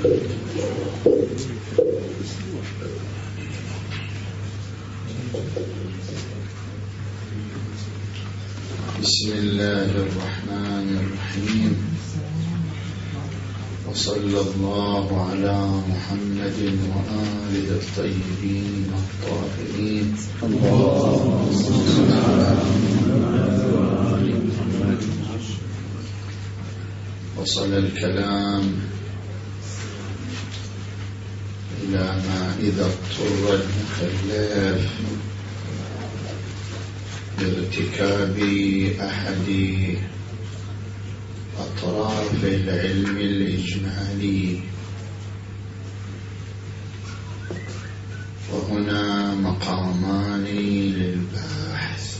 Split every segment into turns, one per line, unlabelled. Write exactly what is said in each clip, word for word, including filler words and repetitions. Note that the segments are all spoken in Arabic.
بسم الله الرحمن الرحيم، وصلى الله على محمد وآله الطيبين الطاهرين. اللهم صل على محمد وآل محمد. وصل الكلام إلى ما إذا اضطر المكلف لارتكاب أحد أطراف العلم الإجمالي، وهنا مقامان للبحث،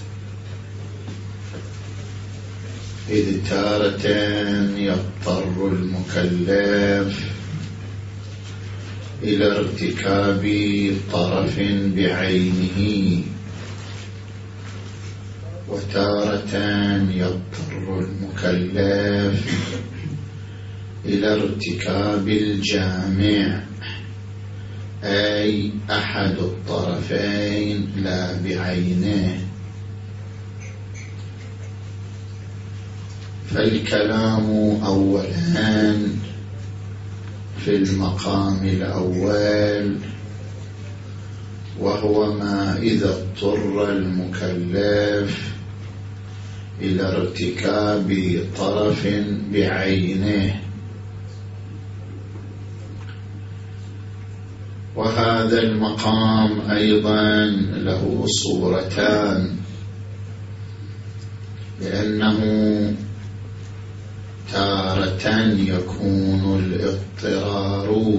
إذ تارة يضطر المكلف إلى ارتكاب طرف بعينه، وتارة يضطر المكلف إلى ارتكاب الجامع، أي أحد الطرفين لا بعينه. فالكلام أولا في المقام الأول، وهو ما إذا اضطر المكلف إلى ارتكاب طرف بعينه. وهذا المقام أيضا له صورتان، لأنه تارة يكون الاضطرار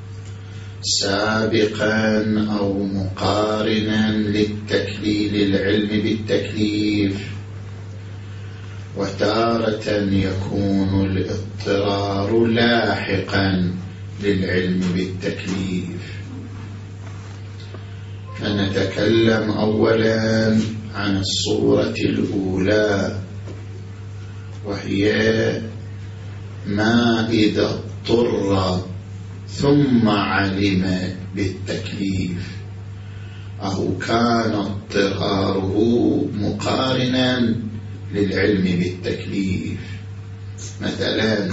سابقا أو مقارنا للتكليل العلم بالتكليف، وتارة يكون الاضطرار لاحقا للعلم بالتكليف. فنتكلم أولا عن الصورة الأولى، وهي ما إذا اضطر ثم علم بالتكليف، أو كان اضطراره مقارنا للعلم بالتكليف. مثلا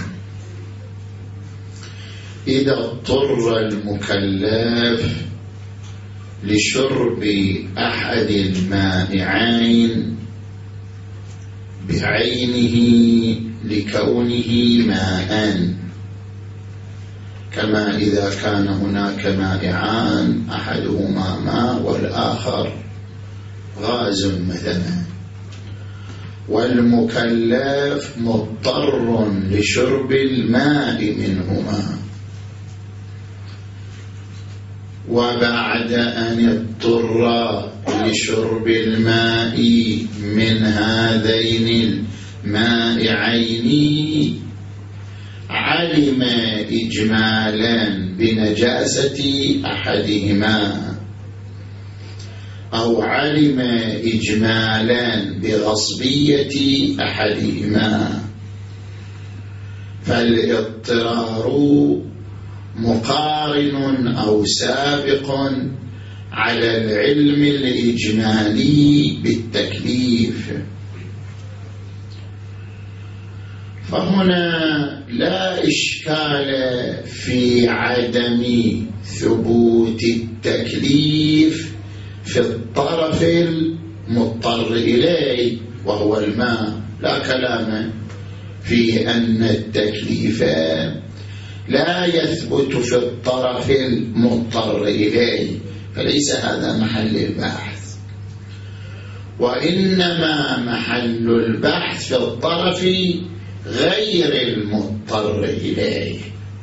إذا اضطر المكلف لشرب أحد المائعين بعينه لكونه ماء، كما إذا كان هناك مائعان أحدهما ماء والآخر غاز مثلا، والمكلف مضطر لشرب الماء منهما، وبعد أن اضطر لشرب الماء من هذين المائعين علم إجمالا بنجاسة أحدهما، أو علم إجمالا بغصبية أحدهما، فالاضطرار مقارن أو سابق على العلم الإجمالي بالتكليف. فهنا لا إشكال في عدم ثبوت التكليف في الطرف المضطر إليه وهو الماء، لا كلام في أن التكليف لا يثبت في الطرف المضطر إليه، فليس هذا محل البحث، وإنما محل البحث في الطرف غير المضطر إليه.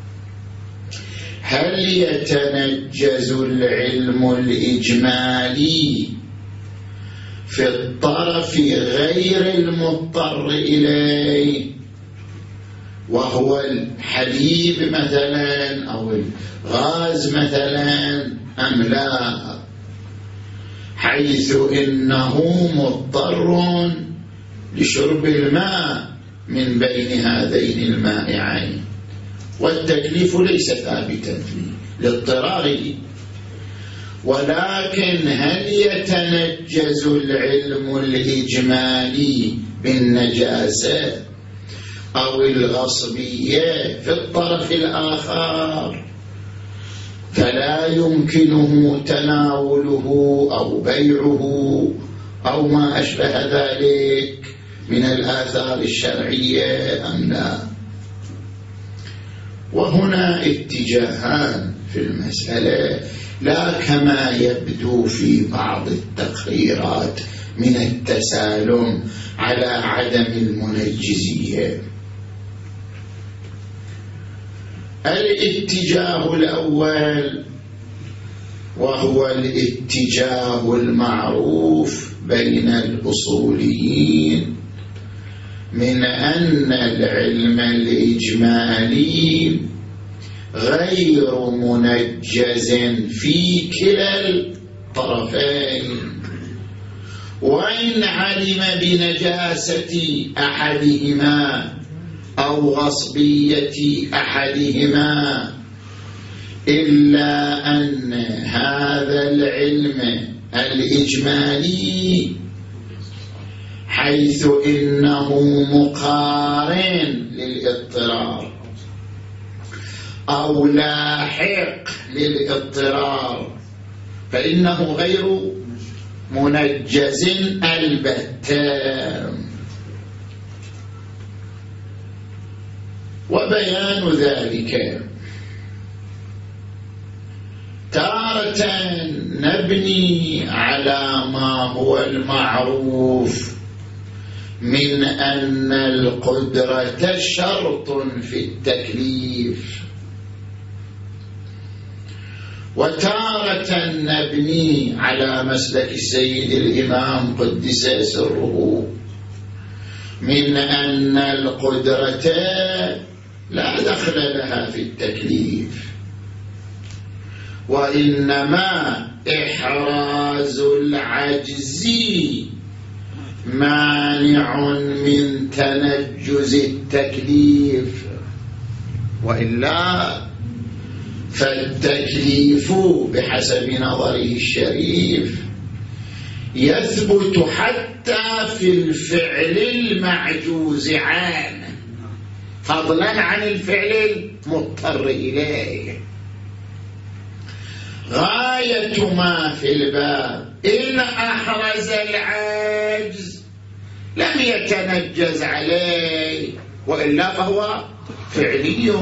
هل يتنجز العلم الإجمالي في الطرف غير المضطر إليه، وهو الحليب مثلا أو الغاز مثلا، أم لا؟ حيث إنه مضطر لشرب الماء من بين هذين المائعين، والتكليف ليس ثابتا فيه لاضطراره. ولكن هل يتنجز العلم الإجمالي بالنجاسة أو الغصبية في الطرف الآخر فلا يمكنه تناوله أو بيعه أو ما أشبه ذلك من الآثار الشرعية أم لا؟ وهنا اتجاهان في المسألة لا كما يبدو في بعض التقريرات من التسالم على عدم المنجزية. الاتجاه الأول وهو الاتجاه المعروف بين الأصوليين من أن العلم الإجمالي غير منجز في كلا الطرفين، وإن علم بنجاسة أحدهما أو غصبية أحدهما إلا أن هذا العلم الإجمالي حيث إنه مقارن للاضطرار أو لاحق للاضطرار فإنه غير منجز البتة. وبيان ذلك تارة نبني على ما هو المعروف من أن القدرة شرط في التكليف، وتارة نبني على مسلك السيد الإمام قدس سره من أن القدرة لا دخل لها في التكليف، وإنما إحراز العجز مانع من تنجز التكليف، وإلا فالتكليف بحسب نظره الشريف يثبت حتى في الفعل المعجوز عنه فضلا عن الفعل المضطر إليه. غاية ما في الباب إن أحرز العجز لم يتنجز عليه، وإلا فهو فعلي.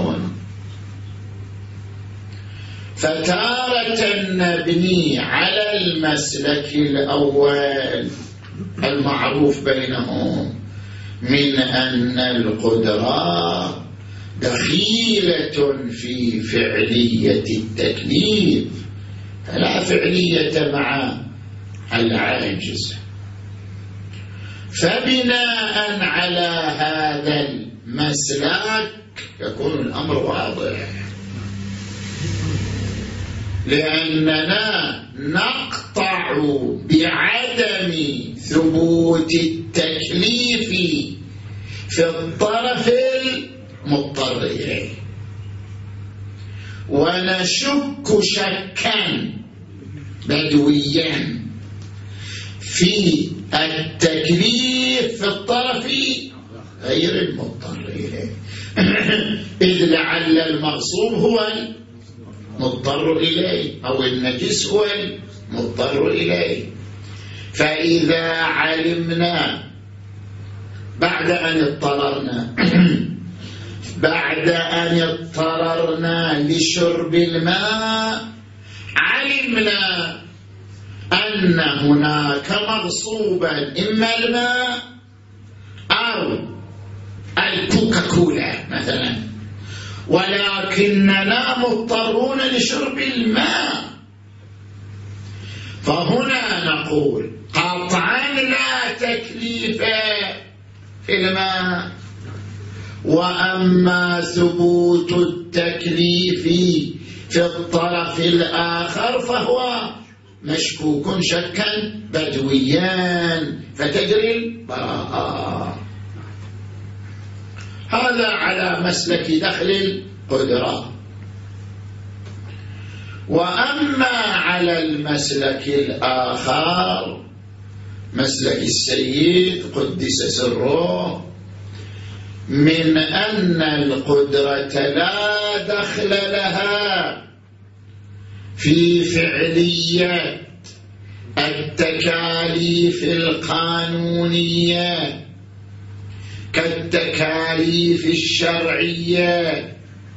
فتارة نبني على المسلك الأول المعروف بينهم من أن القدرة دخيلة في فعلية التكليف فلا فعلية مع العاجز. فبناء على هذا المسلك يكون الأمر واضح، لأننا نقطع بعدم ثبوت التكليف في الطرف المضطر إليه، ونشك شكا بدويا في التكليف في الطرف غير المضطر إليه إذ لعل المغصوب هو المضطر إليه أو النجس هو المضطر إليه. فإذا علمنا بعد أن اضطررنا بعد أن اضطررنا لشرب الماء علمنا أن هناك مغصوبا إما الماء أو الكوكاكولا مثلا، ولكننا مضطرون لشرب الماء. فهنا نقول قطعا لا تكليف في الماء، وأما ثبوت التكليف في الطرف الآخر فهو مشكوك شكا بدويا فتجري البراءة. هذا على مسلك دخل قدرة. وأما على المسلك الآخر مسلك السيد قدس سره من أن القدرة لا دخل لها في فعلية التكاليف القانونية كالتكاليف الشرعية،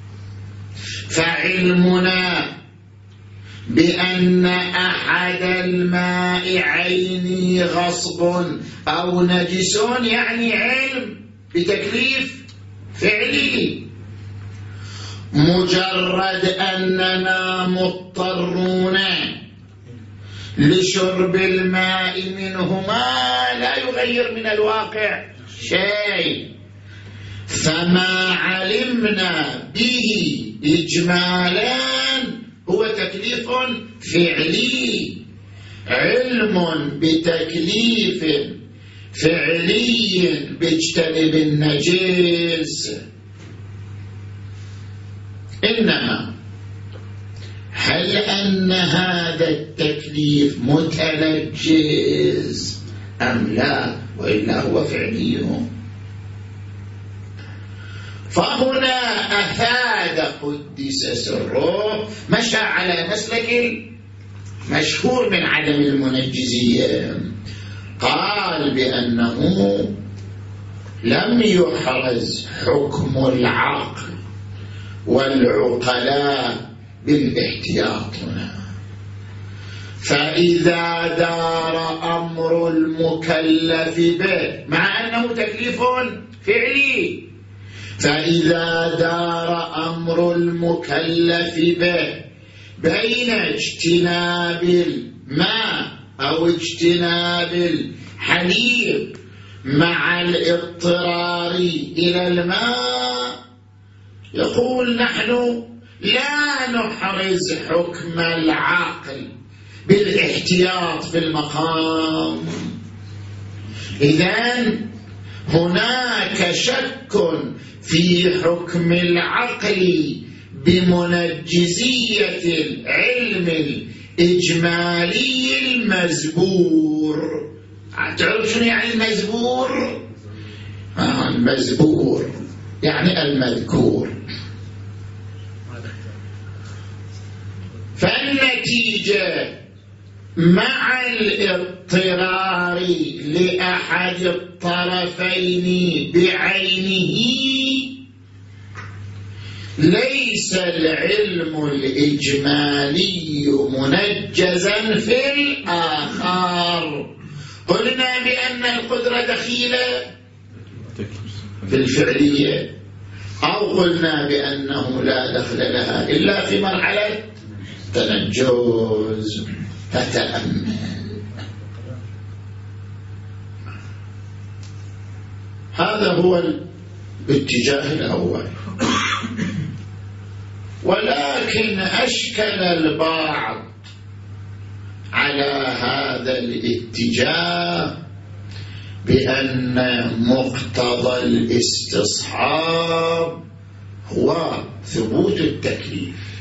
فعلمنا بأن أحد المائعين غصب أو نجس يعني علم بتكليف فعلي، مجرد أننا مضطرون لشرب الماء منهما لا يغير من الواقع شيء، فما علمنا به إجمالا هو تكليف فعلي. علم بتكليف فعلي باجتنب النجس، إنما هل أن هذا التكليف متنجس أم لا، وإلا هو فعلي. فهنا أفاد قدس سره، مشى على مسلك مشهور من عدم المنجزية، قال بأنه لم يحرز حكم العقل والعقلاء بالاحتياط هنا، فإذا دار أمر المكلف به مع أنه تكليف فعلي، فإذا دار أمر المكلف به بين اجتناب الماء أو اجتناب الحليب مع الاضطرار إلى الماء، يقول نحن لا نحرز حكم العقل بالاحتياط في المقام. إذن هناك شك في حكم العقل بمنجزية العلم الإجمالي المزبور. تعرف شنو يعني المزبور؟ آه المزبور يعني المذكور. فالنتيجة مع الاضطرار لأحد الطرفين بعينه ليس العلم الإجمالي منجزا في الآخر. قلنا بأن القدرة دخيلة في الفعلية، أو قلنا بأنه لا دخل لها إلا في مرحلة تنجز. فتأمل، هذا هو الاتجاه الأول. ولكن أشكل البعض على هذا الاتجاه بأن مقتضى الاستصحاب هو ثبوت التكليف،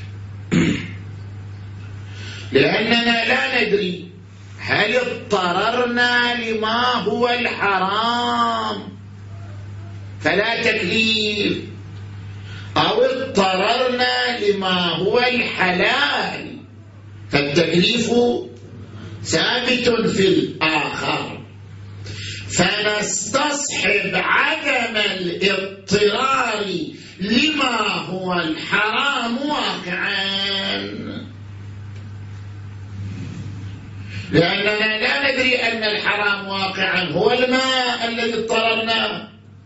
لأننا لا ندري هل اضطررنا لما هو الحرام فلا تكليف، أو اضطررنا لما هو الحلال فالتكليف ثابت في الآخر، فنستصحب عدم الاضطرار لما هو الحرام واقعا، لأننا لا ندري أن الحرام واقعا هو الماء الذي اضطررنا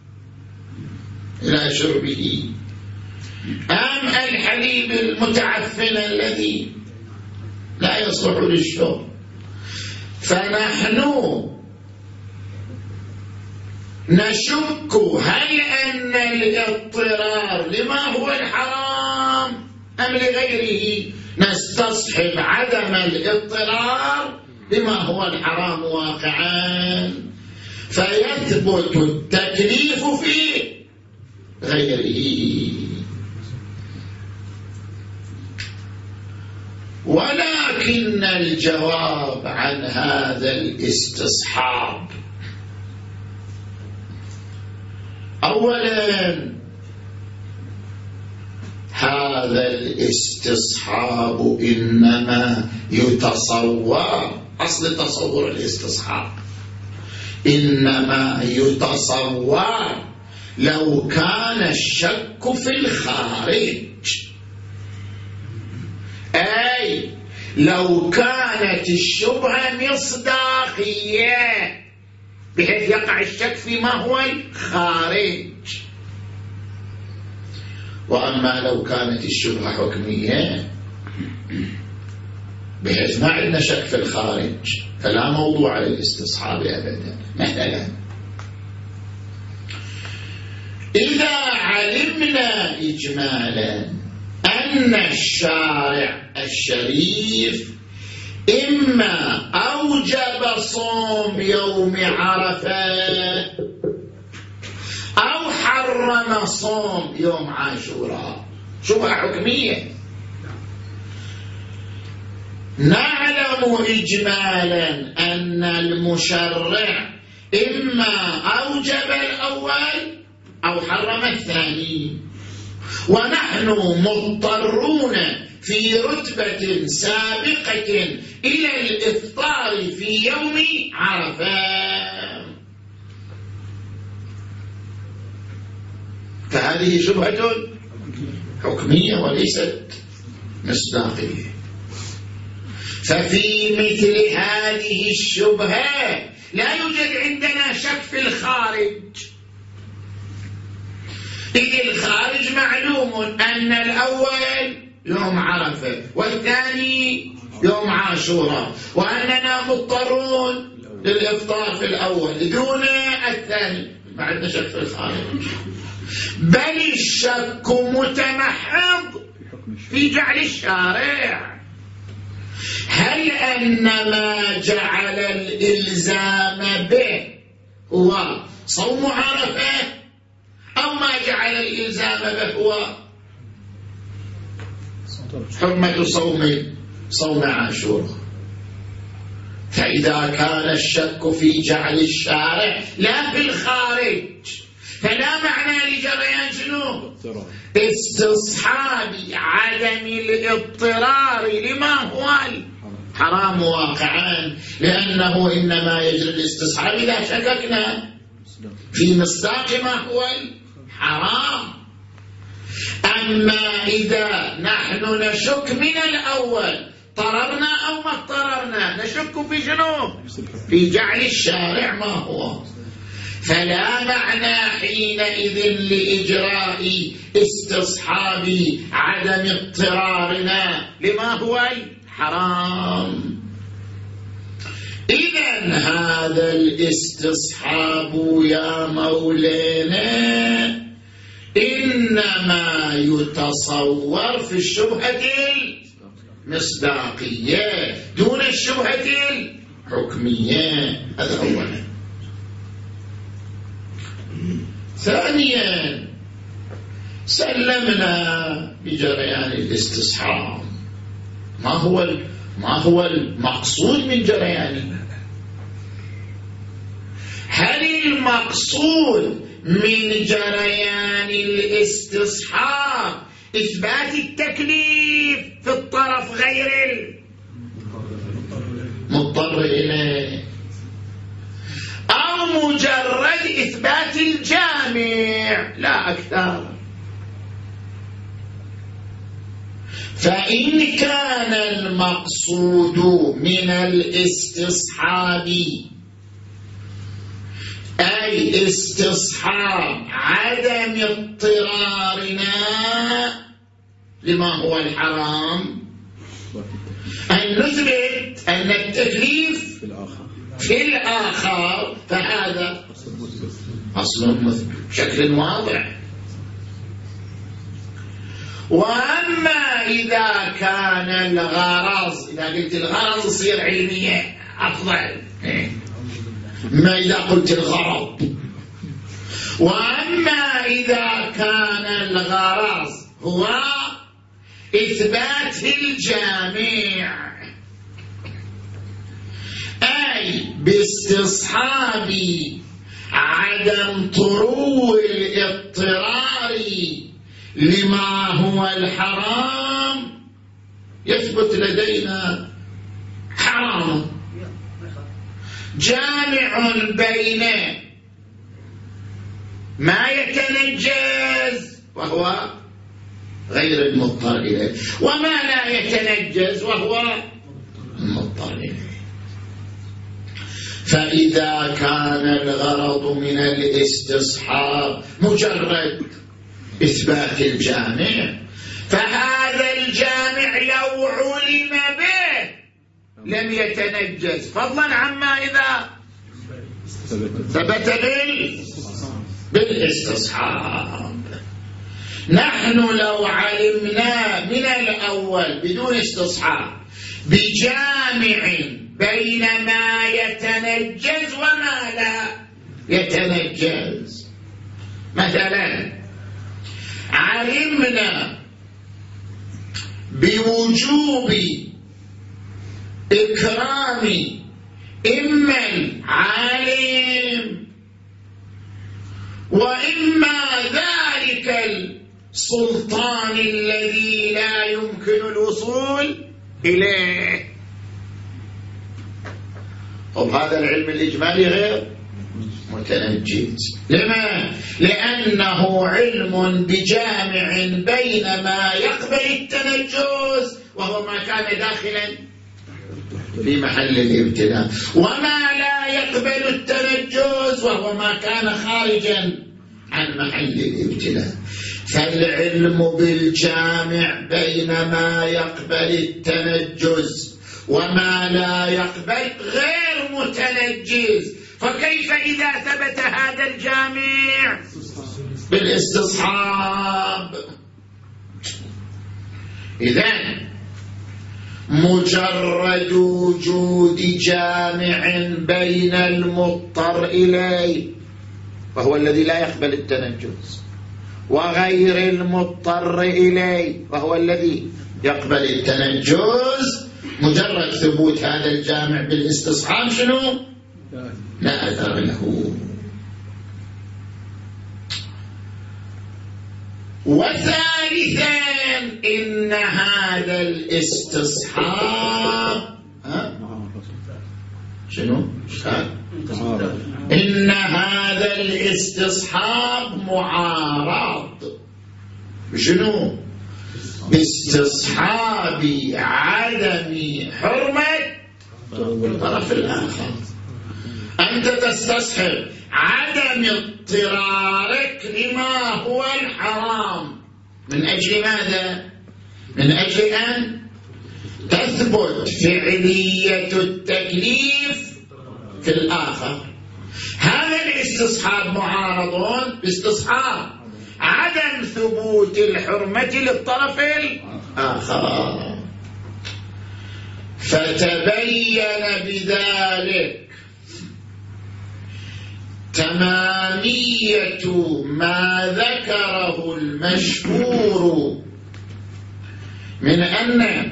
إلى شربه أم الحليب المتعفن الذي لا يصلح للشرب. فنحن نشك هل أن الاضطرار لما هو الحرام أم لغيره، نستصحب عدم الاضطرار لما هو الحرام واقعا، فيثبت التكليف في غيره. ولكن الجواب عن هذا الاستصحاب أولا هذا الاستصحاب إنما يتصور، أصل تصور الاستصحاب إنما يتصور لو كان الشك في الخارج، أي لو كانت الشبهة مصداقية بحيث يقع الشك فيما هو الخارج. وأما لو كانت الشبهة حكمية بحيث ما عندنا شك في الخارج فلا موضوع للاستصحاب أبدا. مثلا إذا علمنا إجمالا أن الشارع الشريف إما أوجب صوم يوم عرفة أو حرم صوم يوم عاشوراء، شبهة حكمية، نعلم إجمالا أن المشرع إما أوجب الأول أو حرم الثاني، ونحن مضطرون في رتبة سابقة إلى الإفطار في يوم عرفة، فهذه شبهة حكمية وليست مصداقية. ففي مثل هذه الشبهة لا يوجد عندنا شك في الخارج، إذ الخارج معلوم أن الأول يوم عرفة والثاني يوم عاشوراء، وأننا مضطرون للإفطار في الأول دون الثاني، ما عندنا شك في الخارج، بل الشك متمحض في جعل الشارع هل أن ما جعل الإلزام به هو صوم عرفة أو ما جعل الإلزام به هو حرمة صوم صوم عاشوراء. فإذا كان الشك في جعل الشارع لا في الخارج فلا معنى لجريان شنو؟ استصحاب عدم الاضطرار لما هو الحرام واقعا، لأنه إنما يجري الاستصحاب إذا شككنا في مصداق ما هو الحرام. أما إذا نحن نشك من الأول اضطررنا أو ما اضطررنا، نشك في شنو؟ في جعل الشارع ما هو، فلا معنى حينئذ لإجراء استصحاب عدم اضطرارنا لما هو الحرام. إذن هذا الاستصحاب يا مولانا إنما يتصور في الشبهة المصداقية دون الشبهة الحكمية، هذا أولا. ثانيا سلمنا بجريان الاستصحاب، ما هو ما هو المقصود من جريانه؟ هل المقصود من جريان الاستصحاب إثبات التكليف في الطرف غير المضطر إليه، أو مجرد إثبات الجامع لا أكثر؟ فإن كان المقصود من الاستصحاب أي استصحاب عدم اضطرارنا لما هو الحرام، أن نثبت أن التكليف في الآخر، فهذا أصل مثبت بشكل واضح. وأما إذا كان الغرض، إذا قلت الغرض يصير علمية أفضل ما إذا قلت الغرض. وأما إذا كان الغرض هو إثبات الجامع، أي باستصحاب عدم طرو الاضطرار لما هو الحرام يثبت لدينا حرام جامع بين ما يتنجز وهو غير المضطر إليه وما لا يتنجز وهو المضطر إليه. فإذا كان الغرض من الاستصحاب مجرد إثبات الجامع، فهذا الجامع لو علم به لم يتنجز، فضلا عما إذا ثبت بالاستصحاب. نحن لو علمنا من الأول بدون استصحاب بجامع بين ما يتنجز وما لا يتنجز، مثلا علمنا بوجوب إكرام إما العالم وإما ذلك السلطان الذي لا يمكن الوصول إليه. طب هذا العلم الإجمالي غير متنجز. لما؟ لأنه علم بجامع بين ما يقبل التنجز وهو ما كان داخلا في محل الابتلاء وما لا يقبل التنجز وهو ما كان خارجا عن محل الابتلاء. فالعلم بالجامع بين ما يقبل التنجز وما لا يقبل غير متنجز، فكيف إذا ثبت هذا الجامع بالاستصحاب؟ إذن مجرد وجود جامع بين المضطر إليه وهو الذي لا يقبل التنجز وغير المضطر إليه وهو الذي يقبل التنجز، مجرد ثبوت هذا الجامع بالاستصحاب شنو؟ لا أثر له. وثالثا إن هذا الاستصحاب ها؟ شنو؟ إن هذا الاستصحاب معارض شنو؟ باستصحاب عدم حرمة الطرف الآخر. أنت تستصحب عدم اضطرارك لما هو الحرام من أجل ماذا؟ من أجل أن تثبت فعلية التكليف في الآخر. هذا الاستصحاب معارض باستصحاب عدم ثبوت الحرمة للطرف الآخر. فتبين بذلك تمامية ما ذكره المشهور من أن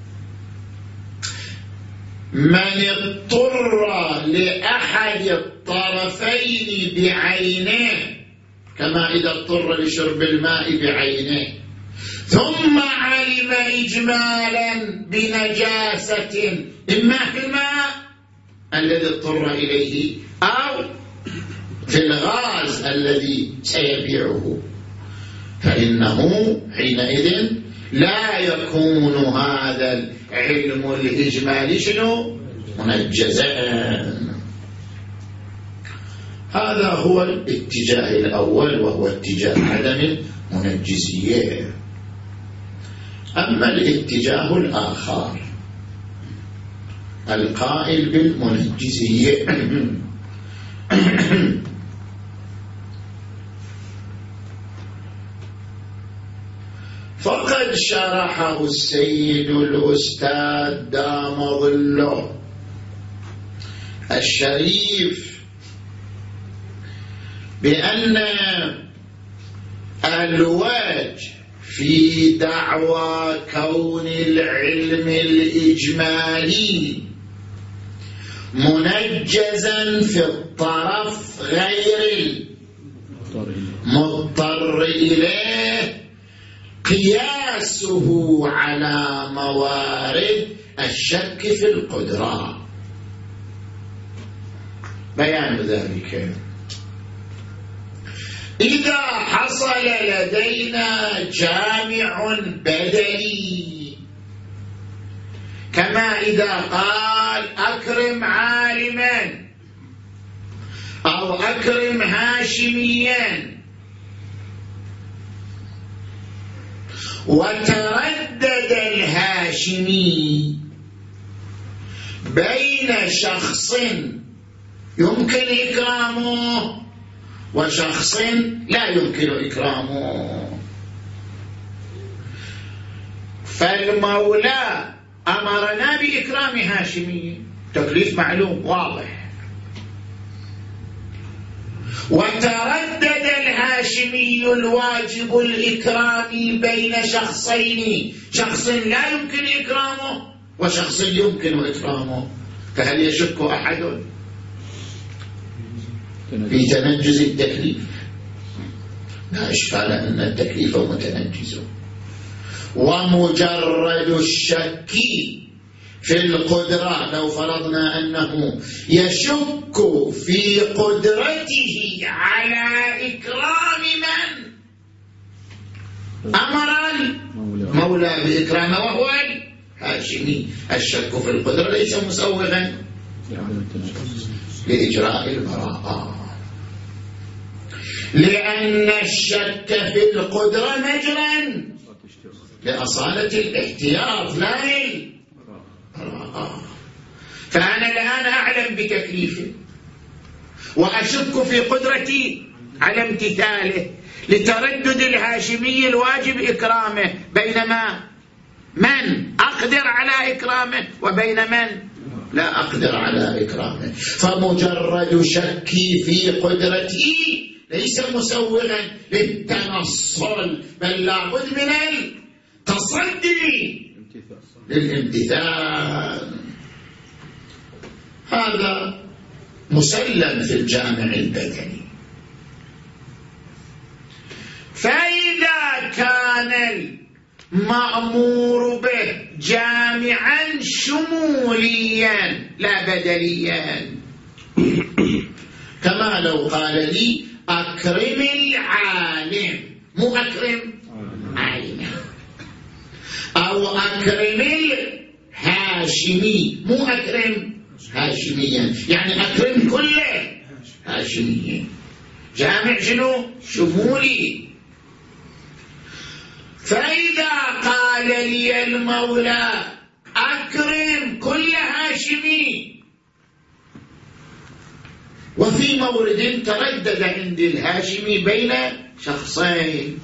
من اضطر لأحد الطرفين بعينه كما إذا اضطر لشرب الماء بعينه ثم علم إجمالا بنجاسة إما في الماء الذي اضطر إليه أو في الغاز الذي سيبيعه، فإنه حينئذ لا يكون هذا العلم الإجمالي شنو؟ منجزا. هذا هو الاتجاه الأول وهو اتجاه عدم المنجزية. أما الاتجاه الآخر القائل بالمنجزية فقد شرحه السيد الأستاذ دام ظله الشريف بأن الوجه في دعوى كون العلم الإجمالي منجزا في الطرف غير المضطر إليه قياسه على موارد الشك في القدرة. بيان ذلك: إذا حصل لدينا جامع بدلي، كما إذا قال أكرم عالما أو أكرم هاشميا، وتردد الهاشمي بين شخص يمكن إكرامه وشخص لا يمكن إكرامه، فالمولى أمرنا بإكرام هاشمي، تكليف معلوم واضح، وتردد الهاشمي الواجب الإكرام بين شخصين، شخص لا يمكن إكرامه وشخص يمكن إكرامه، فهل يشك أحد في تنجز التكليف؟ لا إشكال أن التكليف متنجز. ومجرد الشك في القدرة، لو فرضنا أنه يشك في قدرته على إكرام من أمر المولى بإكرامه وهو الهاشمي، الشك في القدرة ليس مسوغا لإجراء البراءة، لأن الشك في القدرة مجرا لأصالة الاحتياط لا البراءة. فأنا الآن أعلم بتكليفه وأشك في قدرتي على امتثاله لتردد الهاشمي الواجب إكرامه، بينما من أقدر على إكرامه وبين من لا أقدر على إكرامه. فمجرد شكي في قدرتي ليس مسوغا للتنصل، بل لابد من التصدي للامتثال. هذا مسلم في الجامع البدني. فإذا كان المأمور به جامعا شموليا لا بدليا، كما لو قال لي أكرم العالم، مو أكرم عالم، أو أكرم الهاشمي، مو أكرم هاشميا، يعني أكرم كل هاشميا، جامع شنو؟ شمولي. فإذا قال لي المولى أكرم كل هاشمي، وفي مورد تردد عند الهاشمي بين شخصين،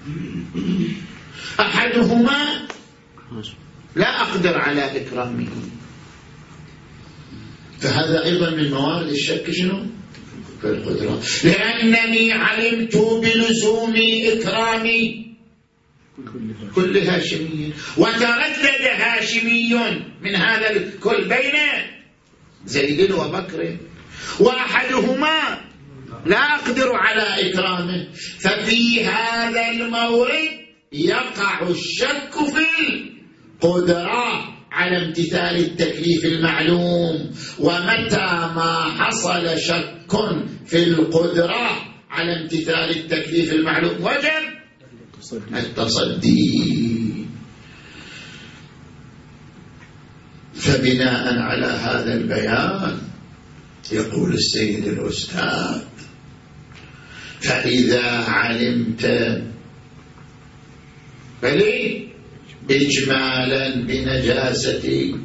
أحدهما لا أقدر على إكرامه، فهذا أيضا من موارد الشك شنو؟ في القدرة، لأنني علمت بلزوم إكرامي كل هاشمي، وتردد هاشمي من هذا الكل بين زيد وبكر، وأحدهما لا أقدر على إكرامه، ففي هذا المورد يقع الشك في القدرة على امتثال التكليف المعلوم. ومتى ما حصل شك في القدرة على امتثال التكليف المعلوم وجب التصدي. فبناء على هذا البيان يقول السيد الأستاذ: فإذا علمت بلي إجمالا بنجاسة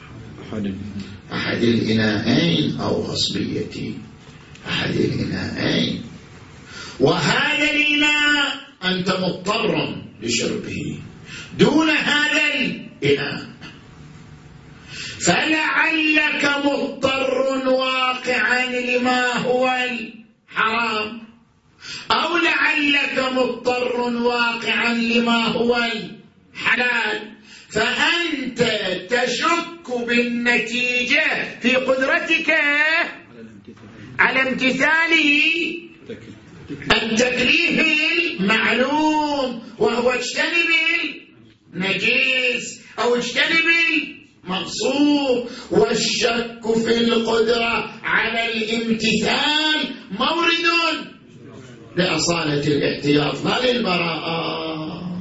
أحد الإناءين أو غصبية أحد الإناءين، وهذا الإناء أنت مضطر لشربه دون هذا الإناء، فلعلك مضطر واقعا لما هو الحرام، أو لعلك مضطر واقعا لما هو الحلال، فأنت تشك بالنتيجة في قدرتك على امتثال التكليف المعلوم، وهو اجتنب النجيس أو اجتنب المغصوب. والشك في القدرة على الامتثال مورد لأصالة الاحتياط لا للبراءة.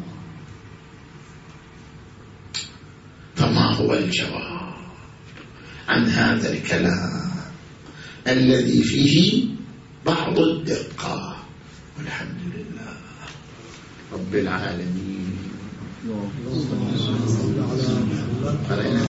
فما هو الجواب عن هذا الكلام الذي فيه بعض الدقة؟ والحمد لله رب العالمين.